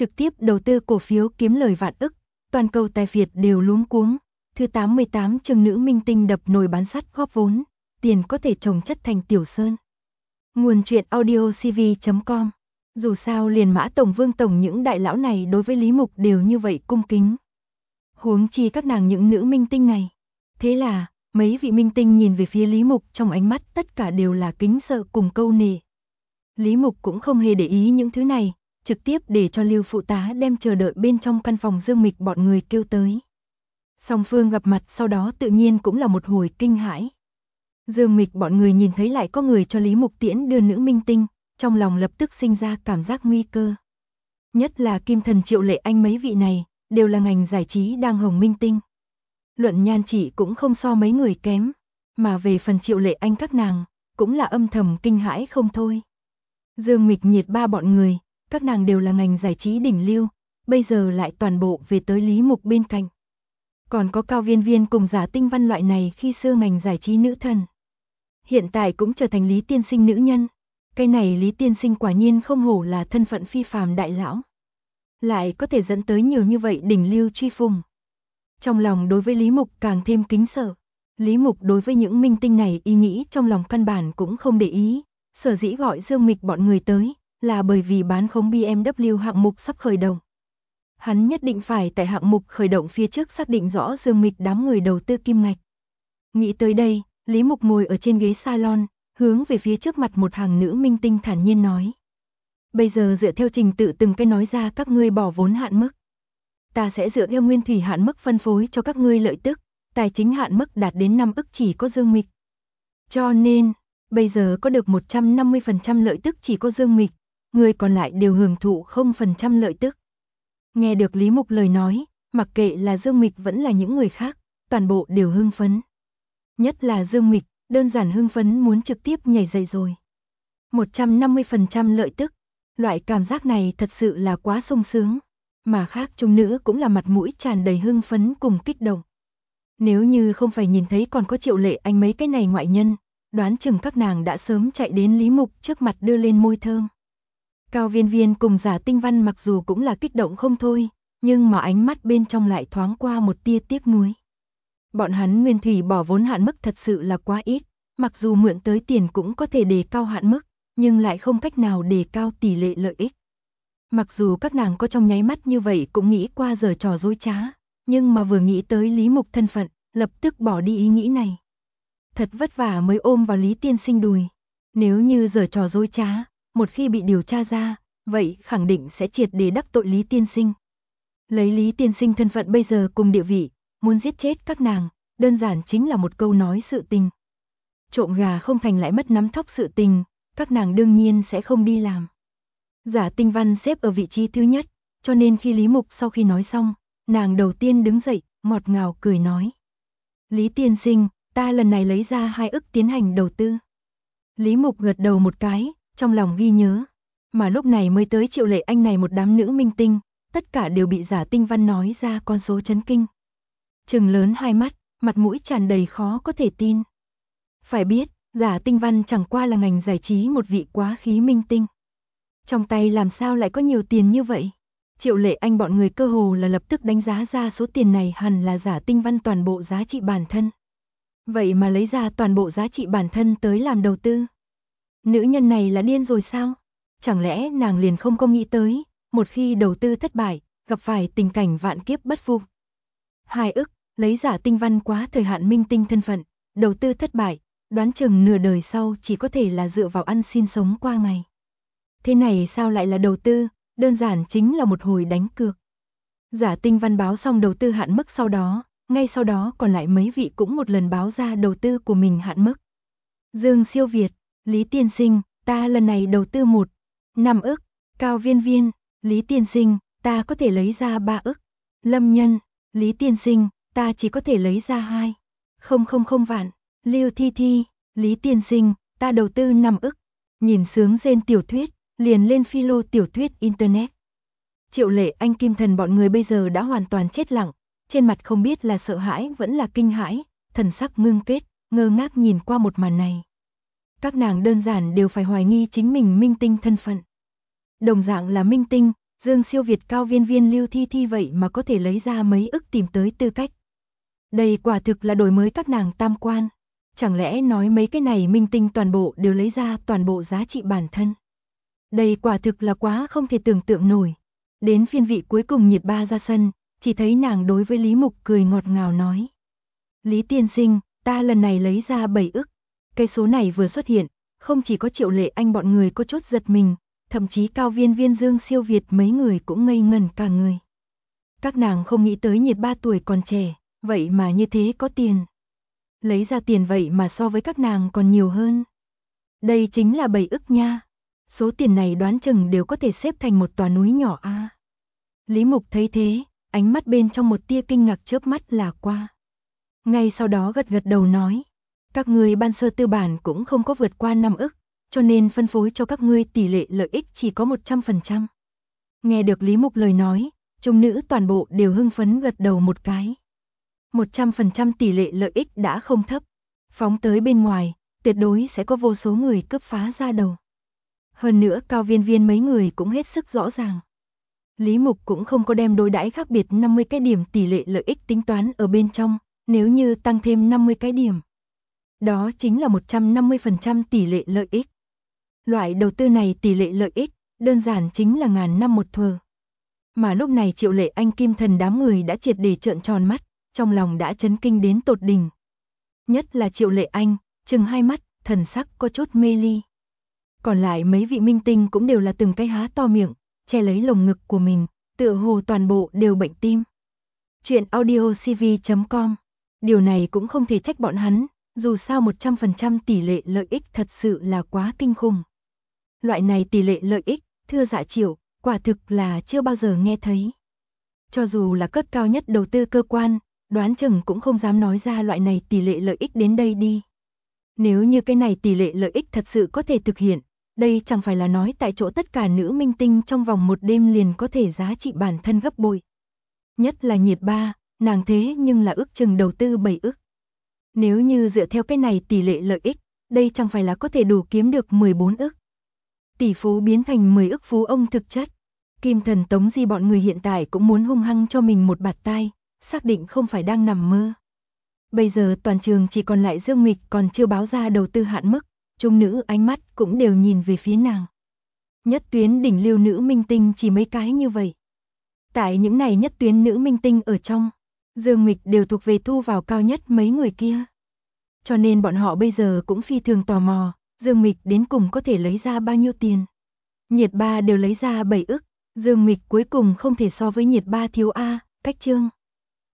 trực tiếp đầu tư cổ phiếu kiếm lời vạn ức, toàn cầu tài phiệt đều luống cuống. Thứ 88 chương nữ minh tinh đập nồi bán sắt góp vốn, tiền có thể trồng chất thành tiểu sơn. Nguồn truyện audio cv.com. Dù sao liền Mã Tổng Vương Tổng những đại lão này đối với Lý Mục đều như vậy cung kính. Huống chi các nàng những nữ minh tinh này. Thế là, mấy vị minh tinh nhìn về phía Lý Mục trong ánh mắt tất cả đều là kính sợ cùng câu nể. Lý Mục cũng không hề để ý những thứ này, trực tiếp để cho Lưu phụ tá đem chờ đợi bên trong căn phòng Dương Mịch bọn người kêu tới. Song phương gặp mặt sau đó tự nhiên cũng là một hồi kinh hãi. Dương Mịch bọn người nhìn thấy lại có người cho Lý Mục tiễn đưa nữ minh tinh, trong lòng lập tức sinh ra cảm giác nguy cơ. Nhất là Kim Thần Triệu Lệ Anh mấy vị này, đều là ngành giải trí đang hồng minh tinh. Luận nhan chỉ cũng không so mấy người kém, mà về phần Triệu Lệ Anh các nàng, cũng là âm thầm kinh hãi không thôi. Dương Mịch Nhiệt ba bọn người, các nàng đều là ngành giải trí đỉnh lưu, bây giờ lại toàn bộ về tới Lý Mục bên cạnh. Còn có Cao Viên Viên cùng Giả Tinh Văn loại này khi xưa ngành giải trí nữ thần. Hiện tại cũng trở thành Lý tiên sinh nữ nhân. Cái này Lý tiên sinh quả nhiên không hổ là thân phận phi phàm đại lão. Lại có thể dẫn tới nhiều như vậy đỉnh lưu truy phùng. Trong lòng đối với Lý Mục càng thêm kính sợ. Lý Mục đối với những minh tinh này ý nghĩ trong lòng căn bản cũng không để ý. Sở dĩ gọi Dương Mịch bọn người tới là bởi vì bán khống BMW hạng mục sắp khởi động. Hắn nhất định phải tại hạng mục khởi động phía trước xác định rõ Dương Mịch đám người đầu tư kim ngạch. Nghĩ tới đây, Lý Mục ngồi ở trên ghế salon, hướng về phía trước mặt một hàng nữ minh tinh thản nhiên nói. Bây giờ dựa theo trình tự từng cái nói ra các ngươi bỏ vốn hạn mức. Ta sẽ dựa theo nguyên thủy hạn mức phân phối cho các ngươi lợi tức, tài chính hạn mức đạt đến 5 ức chỉ có Dương Mịch. Cho nên, bây giờ có được 150% lợi tức chỉ có Dương Mịch, người còn lại đều hưởng thụ 0% lợi tức. Nghe được Lý Mục lời nói, mặc kệ là Dương Mịch vẫn là những người khác, toàn bộ đều hưng phấn. Nhất là Dương Mịch, đơn giản hưng phấn muốn trực tiếp nhảy dậy rồi. 150% lợi tức, loại cảm giác này thật sự là quá sung sướng, mà khác chúng nữ cũng là mặt mũi tràn đầy hưng phấn cùng kích động. Nếu như không phải nhìn thấy còn có Triệu Lệ Anh mấy cái này ngoại nhân, đoán chừng các nàng đã sớm chạy đến Lý Mục trước mặt đưa lên môi thơm. Cao Viên Viên cùng Giả Tinh Văn mặc dù cũng là kích động không thôi, nhưng mà ánh mắt bên trong lại thoáng qua một tia tiếc nuối. Bọn hắn nguyên thủy bỏ vốn hạn mức thật sự là quá ít, mặc dù mượn tới tiền cũng có thể đề cao hạn mức, nhưng lại không cách nào đề cao tỷ lệ lợi ích. Mặc dù các nàng có trong nháy mắt như vậy cũng nghĩ qua giở trò dối trá, nhưng mà vừa nghĩ tới Lý Mục thân phận, lập tức bỏ đi ý nghĩ này. Thật vất vả mới ôm vào Lý tiên sinh đùi. Nếu như giở trò dối trá, một khi bị điều tra ra, vậy khẳng định sẽ triệt để đắc tội Lý tiên sinh. Lấy Lý tiên sinh thân phận bây giờ cùng địa vị, muốn giết chết các nàng, đơn giản chính là một câu nói sự tình. Trộm gà không thành lại mất nắm thóc sự tình, các nàng đương nhiên sẽ không đi làm. Giả Tinh Văn xếp ở vị trí thứ nhất, cho nên khi Lý Mục sau khi nói xong, nàng đầu tiên đứng dậy, ngọt ngào cười nói. Lý tiên sinh, ta lần này lấy ra 2 ức tiến hành đầu tư. Lý Mục gật đầu một cái, trong lòng ghi nhớ. Mà lúc này mới tới Triệu Lệ Anh này một đám nữ minh tinh, tất cả đều bị Giả Tinh Văn nói ra con số chấn kinh. Trừng lớn hai mắt, mặt mũi tràn đầy khó có thể tin. Phải biết, Giả Tinh Văn chẳng qua là ngành giải trí một vị quá khí minh tinh. Trong tay làm sao lại có nhiều tiền như vậy? Triệu Lệ Anh bọn người cơ hồ là lập tức đánh giá ra số tiền này hẳn là Giả Tinh Văn toàn bộ giá trị bản thân. Vậy mà lấy ra toàn bộ giá trị bản thân tới làm đầu tư. Nữ nhân này là điên rồi sao? Chẳng lẽ nàng liền không có nghĩ tới, một khi đầu tư thất bại, gặp phải tình cảnh vạn kiếp bất phục. 2 ức, lấy Giả Tinh Văn quá thời hạn minh tinh thân phận, đầu tư thất bại, đoán chừng nửa đời sau chỉ có thể là dựa vào ăn xin sống qua ngày. Thế này sao lại là đầu tư, đơn giản chính là một hồi đánh cược. Giả Tinh Văn báo xong đầu tư hạn mức sau đó, ngay sau đó còn lại mấy vị cũng một lần báo ra đầu tư của mình hạn mức. Dương Siêu Việt, Lý tiên sinh, ta lần này đầu tư 5 ức, Cao Viên Viên, Lý tiên sinh, ta có thể lấy ra 3 ức. Lâm Nhân, Lý tiên sinh, ta chỉ có thể lấy ra 2,000 vạn. Lưu Thi Thi, Lý tiên sinh, ta đầu tư 5 ức. Nhìn sướng rên tiểu thuyết, liền lên philo tiểu thuyết internet. Triệu Lệ Anh Kim Thần bọn người bây giờ đã hoàn toàn chết lặng, trên mặt không biết là sợ hãi vẫn là kinh hãi, thần sắc ngưng kết, ngơ ngác nhìn qua một màn này. Các nàng đơn giản đều phải hoài nghi chính mình minh tinh thân phận. Đồng dạng là minh tinh, Dương Siêu Việt, Cao Viên Viên, Lưu Thi Thi vậy mà có thể lấy ra mấy ức tìm tới tư cách. Đây quả thực là đổi mới các nàng tam quan. Chẳng lẽ nói mấy cái này minh tinh toàn bộ đều lấy ra toàn bộ giá trị bản thân. Đây quả thực là quá không thể tưởng tượng nổi. Đến phiên vị cuối cùng Nhiệt Ba ra sân, chỉ thấy nàng đối với Lý Mục cười ngọt ngào nói. Lý tiên sinh, ta lần này lấy ra 7 ức. Cái số này vừa xuất hiện, không chỉ có Triệu Lệ Anh bọn người có chút giật mình, thậm chí Cao Viên Viên, Dương Siêu Việt mấy người cũng ngây ngẩn cả người. Các nàng không nghĩ tới Nhiệt Ba tuổi còn trẻ, vậy mà như thế có tiền. Lấy ra tiền vậy mà so với các nàng còn nhiều hơn. Đây chính là 7 ức nha. Số tiền này đoán chừng đều có thể xếp thành một tòa núi nhỏ a. Lý Mục thấy thế, ánh mắt bên trong một tia kinh ngạc chớp mắt là qua. Ngay sau đó gật gật đầu nói, các ngươi ban sơ tư bản cũng không có vượt qua 5 ức, cho nên phân phối cho các ngươi tỷ lệ lợi ích chỉ có 100%. Nghe được Lý Mục lời nói, chúng nữ toàn bộ đều hưng phấn gật đầu một cái. 100% tỷ lệ lợi ích đã không thấp, phóng tới bên ngoài, tuyệt đối sẽ có vô số người cướp phá ra đầu. Hơn nữa Cao Viên Viên mấy người cũng hết sức rõ ràng. Lý Mục cũng không có đem đối đãi khác biệt 50 cái điểm tỷ lệ lợi ích tính toán ở bên trong, nếu như tăng thêm 50 cái điểm. Đó chính là 150% tỷ lệ lợi ích. Loại đầu tư này tỷ lệ lợi ích, đơn giản chính là ngàn năm một thờ. Mà lúc này Triệu Lệ Anh, Kim Thần đám người đã triệt để trợn tròn mắt, trong lòng đã chấn kinh đến tột đỉnh. Nhất là Triệu Lệ Anh, trừng hai mắt, thần sắc có chút mê ly. Còn lại mấy vị minh tinh cũng đều là từng cái há to miệng, che lấy lồng ngực của mình, tựa hồ toàn bộ đều bệnh tim. Chuyện audiocv.com. Điều này cũng không thể trách bọn hắn, dù sao 100% tỷ lệ lợi ích thật sự là quá kinh khủng. Loại này tỷ lệ lợi ích, thưa Dạ Triệu, quả thực là chưa bao giờ nghe thấy. Cho dù là cấp cao nhất đầu tư cơ quan, đoán chừng cũng không dám nói ra loại này tỷ lệ lợi ích đến đây đi. Nếu như cái này tỷ lệ lợi ích thật sự có thể thực hiện, đây chẳng phải là nói tại chỗ tất cả nữ minh tinh trong vòng một đêm liền có thể giá trị bản thân gấp bội. Nhất là Nhiệt Ba, nàng thế nhưng là ước chừng đầu tư 7 ức. Nếu như dựa theo cái này tỷ lệ lợi ích, đây chẳng phải là có thể đủ kiếm được 14 ức. Tỷ phú biến thành 10 ức phú ông thực chất. Kim Thần, Tống Di bọn người hiện tại cũng muốn hung hăng cho mình một bạt tai, xác định không phải đang nằm mơ. Bây giờ toàn trường chỉ còn lại Dương Mịch còn chưa báo ra đầu tư hạn mức, chúng nữ ánh mắt cũng đều nhìn về phía nàng. Nhất tuyến đỉnh lưu nữ minh tinh chỉ mấy cái như vậy. Tại những này nhất tuyến nữ minh tinh ở trong, Dương Mịch đều thuộc về thu vào cao nhất mấy người kia. Cho nên bọn họ bây giờ cũng phi thường tò mò, Dương Mịch đến cùng có thể lấy ra bao nhiêu tiền. Nhiệt Ba đều lấy ra 7 ức, Dương Mịch cuối cùng không thể so với Nhiệt Ba thiếu a, cách chương.